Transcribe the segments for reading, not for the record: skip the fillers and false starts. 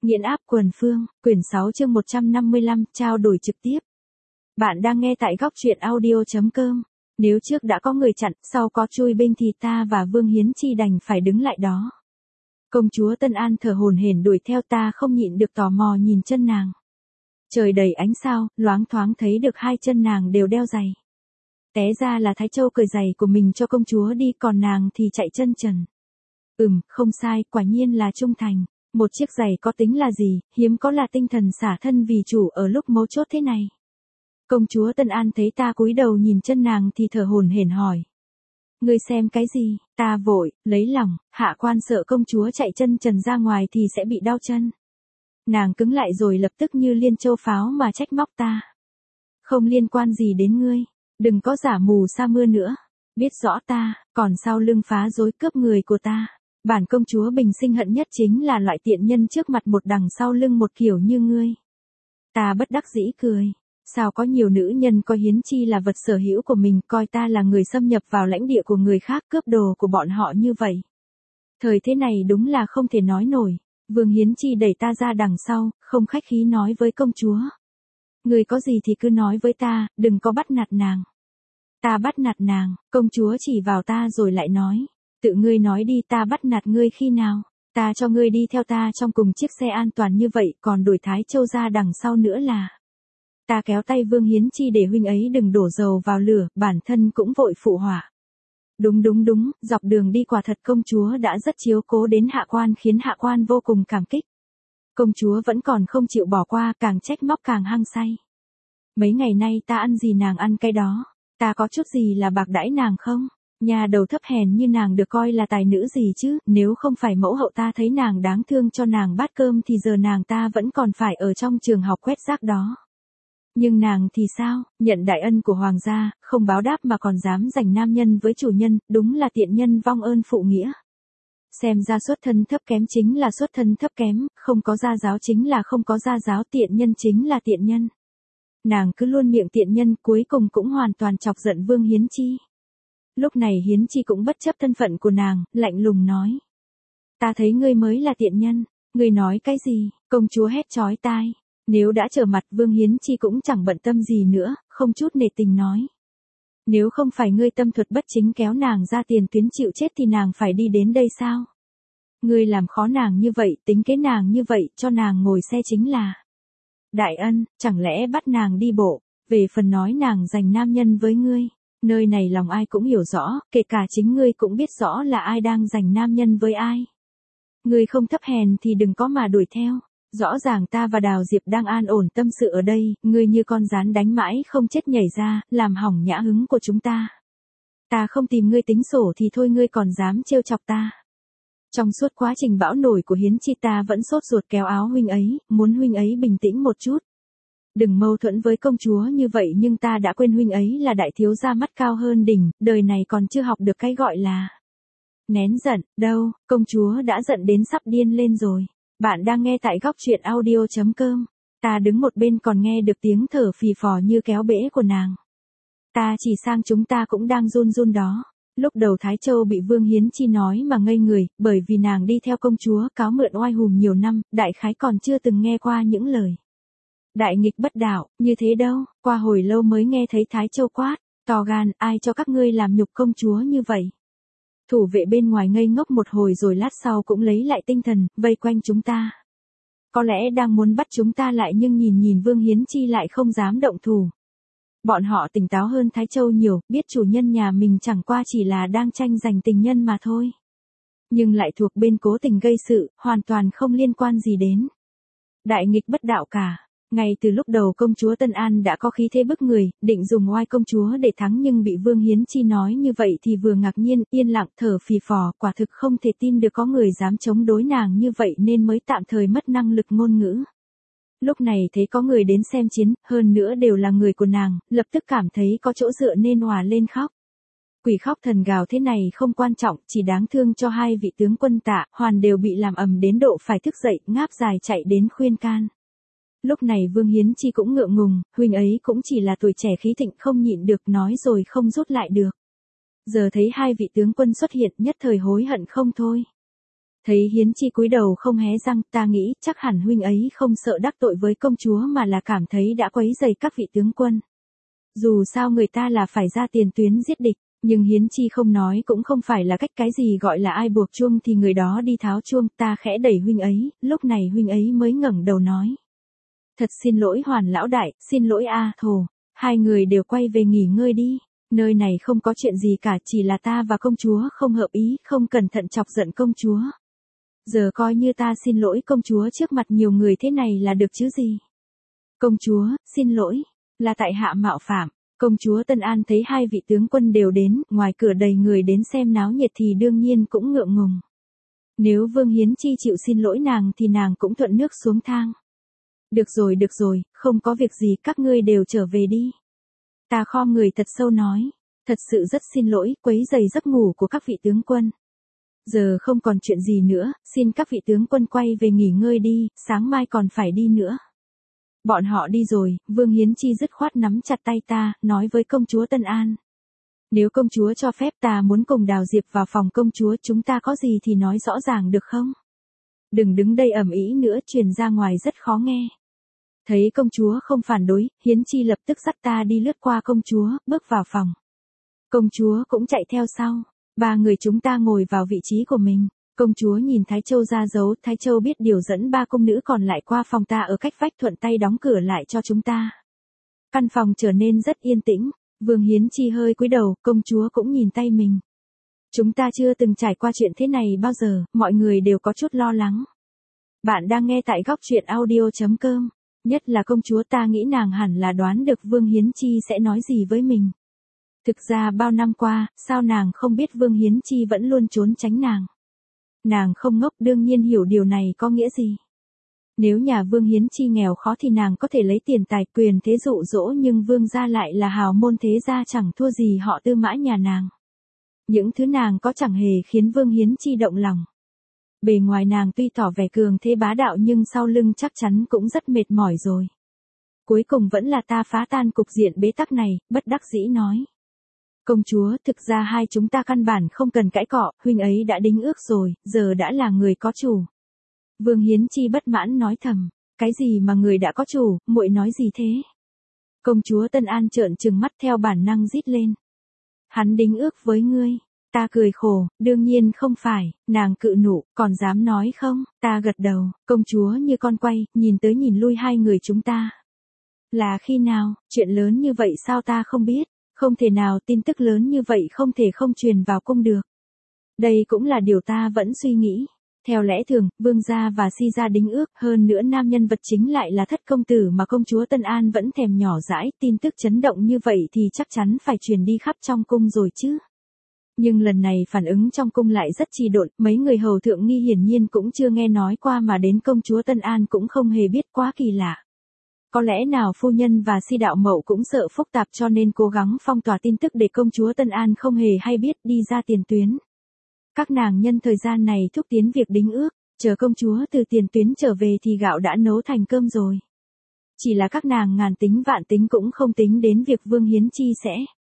Nghiện áp quần phương, quyển 6 chương 155, trao đổi trực tiếp. Bạn đang nghe tại góc truyện audio.com. Nếu trước đã có người chặn, sau có chui binh thì ta và Vương Hiến Chi đành phải đứng lại đó. Công chúa Tân An thở hổn hển đuổi theo, ta không nhịn được tò mò nhìn chân nàng. Trời đầy ánh sao, loáng thoáng thấy được hai chân nàng đều đeo giày. Té ra là Thái Châu cởi giày của mình cho công chúa đi, còn nàng thì chạy chân trần. Không sai, quả nhiên là trung thành. Một chiếc giày có tính là gì, hiếm có là tinh thần xả thân vì chủ ở lúc mấu chốt thế này. Công chúa Tân An thấy ta cúi đầu nhìn chân nàng thì thở hổn hển hỏi. Ngươi xem cái gì? Ta vội, lấy lòng, hạ quan sợ công chúa chạy chân trần ra ngoài thì sẽ bị đau chân. Nàng cứng lại rồi lập tức như liên châu pháo mà trách móc ta. Không liên quan gì đến ngươi, đừng có giả mù sa mưa nữa. Biết rõ ta, còn sau lưng phá rối cướp người của ta. Bản công chúa bình sinh hận nhất chính là loại tiện nhân trước mặt một đằng sau lưng một kiểu như ngươi. Ta bất đắc dĩ cười. Sao có nhiều nữ nhân coi Hiến Chi là vật sở hữu của mình, coi ta là người xâm nhập vào lãnh địa của người khác, cướp đồ của bọn họ như vậy. Thời thế này đúng là không thể nói nổi. Vương Hiến Chi đẩy ta ra đằng sau, không khách khí nói với công chúa. Người có gì thì cứ nói với ta, đừng có bắt nạt nàng. Ta bắt nạt nàng, công chúa chỉ vào ta rồi lại nói. Tự ngươi nói đi, ta bắt nạt ngươi khi nào? Ta cho ngươi đi theo ta trong cùng chiếc xe an toàn như vậy, còn đuổi Thái Châu ra đằng sau nữa là. Ta kéo tay Vương Hiến Chi để huynh ấy đừng đổ dầu vào lửa, bản thân cũng vội phụ họa. Đúng, dọc đường đi quả thật công chúa đã rất chiếu cố đến hạ quan, khiến hạ quan vô cùng cảm kích. Công chúa vẫn còn không chịu bỏ qua, càng trách móc càng hăng say. Mấy ngày nay ta ăn gì nàng ăn cái đó, ta có chút gì là bạc đãi nàng không? Nhà đầu thấp hèn như nàng được coi là tài nữ gì chứ, nếu không phải mẫu hậu ta thấy nàng đáng thương cho nàng bát cơm thì giờ nàng ta vẫn còn phải ở trong trường học quét rác đó. Nhưng nàng thì sao, nhận đại ân của hoàng gia, không báo đáp mà còn dám giành nam nhân với chủ nhân, đúng là tiện nhân vong ơn phụ nghĩa. Xem ra xuất thân thấp kém chính là xuất thân thấp kém, không có gia giáo chính là không có gia giáo, tiện nhân chính là tiện nhân. Nàng cứ luôn miệng tiện nhân, cuối cùng cũng hoàn toàn chọc giận Vương Hiến Chi. Lúc này Hiến Chi cũng bất chấp thân phận của nàng, lạnh lùng nói. Ta thấy ngươi mới là tiện nhân, ngươi nói cái gì? Công chúa hét chói tai. Nếu đã trở mặt, Vương Hiến Chi cũng chẳng bận tâm gì nữa, không chút nể tình nói. Nếu không phải ngươi tâm thuật bất chính kéo nàng ra tiền tuyến chịu chết thì nàng phải đi đến đây sao? Ngươi làm khó nàng như vậy, tính kế nàng như vậy, cho nàng ngồi xe chính là đại ân, chẳng lẽ bắt nàng đi bộ? Về phần nói nàng giành nam nhân với ngươi. Nơi này lòng ai cũng hiểu rõ, kể cả chính ngươi cũng biết rõ là ai đang giành nam nhân với ai. Ngươi không thấp hèn thì đừng có mà đuổi theo. Rõ ràng ta và Đào Diệp đang an ổn tâm sự ở đây, ngươi như con gián đánh mãi không chết nhảy ra, làm hỏng nhã hứng của chúng ta. Ta không tìm ngươi tính sổ thì thôi, ngươi còn dám trêu chọc ta. Trong suốt quá trình bão nổi của Hiến Chi ta vẫn sốt ruột kéo áo huynh ấy, muốn huynh ấy bình tĩnh một chút. Đừng mâu thuẫn với công chúa như vậy, nhưng ta đã quên huynh ấy là đại thiếu gia mắt cao hơn đỉnh, đời này còn chưa học được cái gọi là nén giận, đâu, công chúa đã giận đến sắp điên lên rồi. Bạn đang nghe tại góc truyện audio.com. Ta đứng một bên còn nghe được tiếng thở phì phò như kéo bể của nàng. Ta chỉ sang chúng ta cũng đang run run đó. Lúc đầu Thái Châu bị Vương Hiến Chi nói mà ngây người, bởi vì nàng đi theo công chúa cáo mượn oai hùm nhiều năm, đại khái còn chưa từng nghe qua những lời đại nghịch bất đạo như thế đâu. Qua hồi lâu mới nghe thấy Thái Châu quát, to gan, ai cho các ngươi làm nhục công chúa như vậy? Thủ vệ bên ngoài ngây ngốc một hồi rồi lát sau cũng lấy lại tinh thần, vây quanh chúng ta. Có lẽ đang muốn bắt chúng ta lại, nhưng nhìn Vương Hiến Chi lại không dám động thủ. Bọn họ tỉnh táo hơn Thái Châu nhiều, biết chủ nhân nhà mình chẳng qua chỉ là đang tranh giành tình nhân mà thôi. Nhưng lại thuộc bên cố tình gây sự, hoàn toàn không liên quan gì đến đại nghịch bất đạo cả. Ngay từ lúc đầu công chúa Tân An đã có khí thế bức người, định dùng oai công chúa để thắng, nhưng bị Vương Hiến Chi nói như vậy thì vừa ngạc nhiên, yên lặng, thở phì phò, quả thực không thể tin được có người dám chống đối nàng như vậy nên mới tạm thời mất năng lực ngôn ngữ. Lúc này thấy có người đến xem chiến, hơn nữa đều là người của nàng, lập tức cảm thấy có chỗ dựa nên òa lên khóc. Quỷ khóc thần gào thế này không quan trọng, chỉ đáng thương cho hai vị tướng quân Tạ, Hoàn đều bị làm ầm đến độ phải thức dậy, ngáp dài chạy đến khuyên can. Lúc này Vương Hiến Chi cũng ngượng ngùng, huynh ấy cũng chỉ là tuổi trẻ khí thịnh, không nhịn được nói rồi không rút lại được. Giờ thấy hai vị tướng quân xuất hiện, nhất thời hối hận không thôi. Thấy Hiến Chi cúi đầu không hé răng, ta nghĩ chắc hẳn huynh ấy không sợ đắc tội với công chúa mà là cảm thấy đã quấy rầy các vị tướng quân. Dù sao người ta là phải ra tiền tuyến giết địch, nhưng Hiến Chi không nói cũng không phải là cách cái gì gọi là ai buộc chuông thì người đó đi tháo chuông, ta khẽ đẩy huynh ấy, lúc này huynh ấy mới ngẩng đầu nói. Thật xin lỗi Hoàn lão đại, xin lỗi a thồ, hai người đều quay về nghỉ ngơi đi, nơi này không có chuyện gì cả, chỉ là ta và công chúa không hợp ý, không cẩn thận chọc giận công chúa. Giờ coi như ta xin lỗi công chúa trước mặt nhiều người thế này là được chứ gì. Công chúa, xin lỗi, là tại hạ mạo phạm. Công chúa Tân An thấy hai vị tướng quân đều đến, ngoài cửa đầy người đến xem náo nhiệt thì đương nhiên cũng ngượng ngùng. Nếu Vương Hiến Chi chịu xin lỗi nàng thì nàng cũng thuận nước xuống thang. Được rồi, không có việc gì, các ngươi đều trở về đi. Ta khom người thật sâu nói, thật sự rất xin lỗi, quấy rầy giấc ngủ của các vị tướng quân. Giờ không còn chuyện gì nữa, xin các vị tướng quân quay về nghỉ ngơi đi, sáng mai còn phải đi nữa. Bọn họ đi rồi, Vương Hiến Chi dứt khoát nắm chặt tay ta, nói với công chúa Tân An. Nếu công chúa cho phép ta muốn cùng Đào Diệp vào phòng công chúa, chúng ta có gì thì nói rõ ràng được không? Đừng đứng đây ầm ĩ nữa, truyền ra ngoài rất khó nghe. Thấy công chúa không phản đối, Hiến Chi lập tức dắt ta đi lướt qua công chúa, bước vào phòng. Công chúa cũng chạy theo sau. Ba người chúng ta ngồi vào vị trí của mình. Công chúa nhìn Thái Châu ra dấu, Thái Châu biết điều dẫn ba cung nữ còn lại qua phòng ta ở cách vách, thuận tay đóng cửa lại cho chúng ta. Căn phòng trở nên rất yên tĩnh, Vương Hiến Chi hơi cúi đầu, công chúa cũng nhìn tay mình. Chúng ta chưa từng trải qua chuyện thế này bao giờ, mọi người đều có chút lo lắng. Bạn đang nghe tại góc truyện audio.com, nhất là công chúa, ta nghĩ nàng hẳn là đoán được Vương Hiến Chi sẽ nói gì với mình. Thực ra bao năm qua, sao nàng không biết Vương Hiến Chi vẫn luôn trốn tránh nàng. Nàng không ngốc, đương nhiên hiểu điều này có nghĩa gì. Nếu nhà Vương Hiến Chi nghèo khó thì nàng có thể lấy tiền tài quyền thế dụ dỗ, nhưng Vương gia lại là hào môn thế gia, chẳng thua gì họ Tư Mã nhà nàng. Những thứ nàng có chẳng hề khiến Vương Hiến Chi động lòng. Bề ngoài nàng tuy tỏ vẻ cường thế bá đạo nhưng sau lưng chắc chắn cũng rất mệt mỏi rồi. Cuối cùng vẫn là ta phá tan cục diện bế tắc này, bất đắc dĩ nói. Công chúa, thực ra hai chúng ta căn bản không cần cãi cọ, huynh ấy đã đính ước rồi, giờ đã là người có chủ. Vương Hiến Chi bất mãn nói thầm, cái gì mà người đã có chủ, muội nói gì thế? Công chúa Tân An trợn trừng mắt theo bản năng rít lên. Hắn đính ước với ngươi. Ta cười khổ, đương nhiên không phải, nàng cự nụ, còn dám nói không? Ta gật đầu, công chúa như con quay, nhìn tới nhìn lui hai người chúng ta. Là khi nào, chuyện lớn như vậy sao ta không biết? Không thể nào, tin tức lớn như vậy không thể không truyền vào cung được. Đây cũng là điều ta vẫn suy nghĩ. Theo lẽ thường, vương gia và si gia đính ước, hơn nữa nam nhân vật chính lại là thất công tử mà công chúa Tân An vẫn thèm nhỏ dãi, tin tức chấn động như vậy thì chắc chắn phải truyền đi khắp trong cung rồi chứ. Nhưng lần này phản ứng trong cung lại rất trì độn, mấy người hầu thượng nghi hiển nhiên cũng chưa nghe nói qua mà đến công chúa Tân An cũng không hề biết, quá kỳ lạ. Có lẽ nào phu nhân và si đạo mậu cũng sợ phức tạp cho nên cố gắng phong tỏa tin tức để công chúa Tân An không hề hay biết, đi ra tiền tuyến. Các nàng nhân thời gian này thúc tiến việc đính ước, chờ công chúa từ tiền tuyến trở về thì gạo đã nấu thành cơm rồi. Chỉ là các nàng ngàn tính vạn tính cũng không tính đến việc Vương Hiến Chi sẽ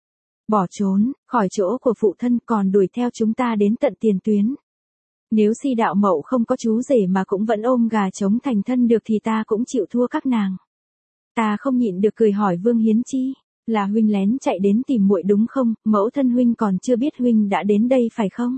bỏ trốn khỏi chỗ của phụ thân, còn đuổi theo chúng ta đến tận tiền tuyến. Nếu si đạo mậu không có chú rể mà cũng vẫn ôm gà trống thành thân được thì ta cũng chịu thua các nàng. Ta không nhịn được cười hỏi Vương Hiến Chi, là huynh lén chạy đến tìm muội đúng không? Mẫu thân huynh còn chưa biết huynh đã đến đây phải không?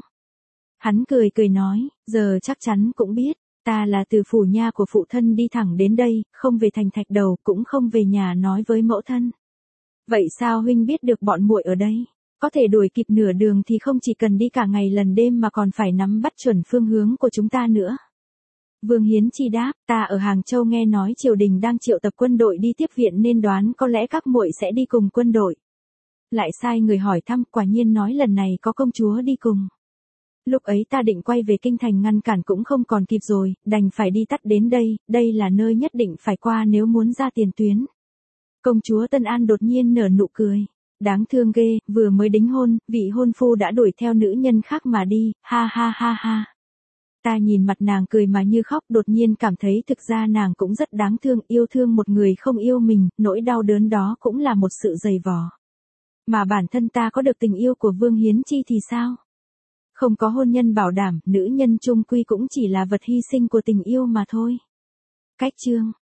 Hắn cười cười nói, giờ chắc chắn cũng biết, ta là từ phủ nha của phụ thân đi thẳng đến đây, không về thành Thạch Đầu, cũng không về nhà nói với mẫu thân. Vậy sao huynh biết được bọn muội ở đây? Có thể đuổi kịp nửa đường thì không chỉ cần đi cả ngày lần đêm mà còn phải nắm bắt chuẩn phương hướng của chúng ta nữa. Vương Hiến Chi đáp, ta ở Hàng Châu nghe nói triều đình đang triệu tập quân đội đi tiếp viện nên đoán có lẽ các muội sẽ đi cùng quân đội. Lại sai người hỏi thăm, quả nhiên nói lần này có công chúa đi cùng. Lúc ấy ta định quay về kinh thành ngăn cản cũng không còn kịp rồi, đành phải đi tắt đến đây, đây là nơi nhất định phải qua nếu muốn ra tiền tuyến. Công chúa Tân An đột nhiên nở nụ cười. Đáng thương ghê, vừa mới đính hôn, vị hôn phu đã đuổi theo nữ nhân khác mà đi, ha ha ha ha. Ta nhìn mặt nàng cười mà như khóc, đột nhiên cảm thấy thực ra nàng cũng rất đáng thương, yêu thương một người không yêu mình, nỗi đau đớn đó cũng là một sự dày vò. Mà bản thân ta có được tình yêu của Vương Hiến Chi thì sao? Không có hôn nhân bảo đảm, nữ nhân chung quy cũng chỉ là vật hy sinh của tình yêu mà thôi. Cách chương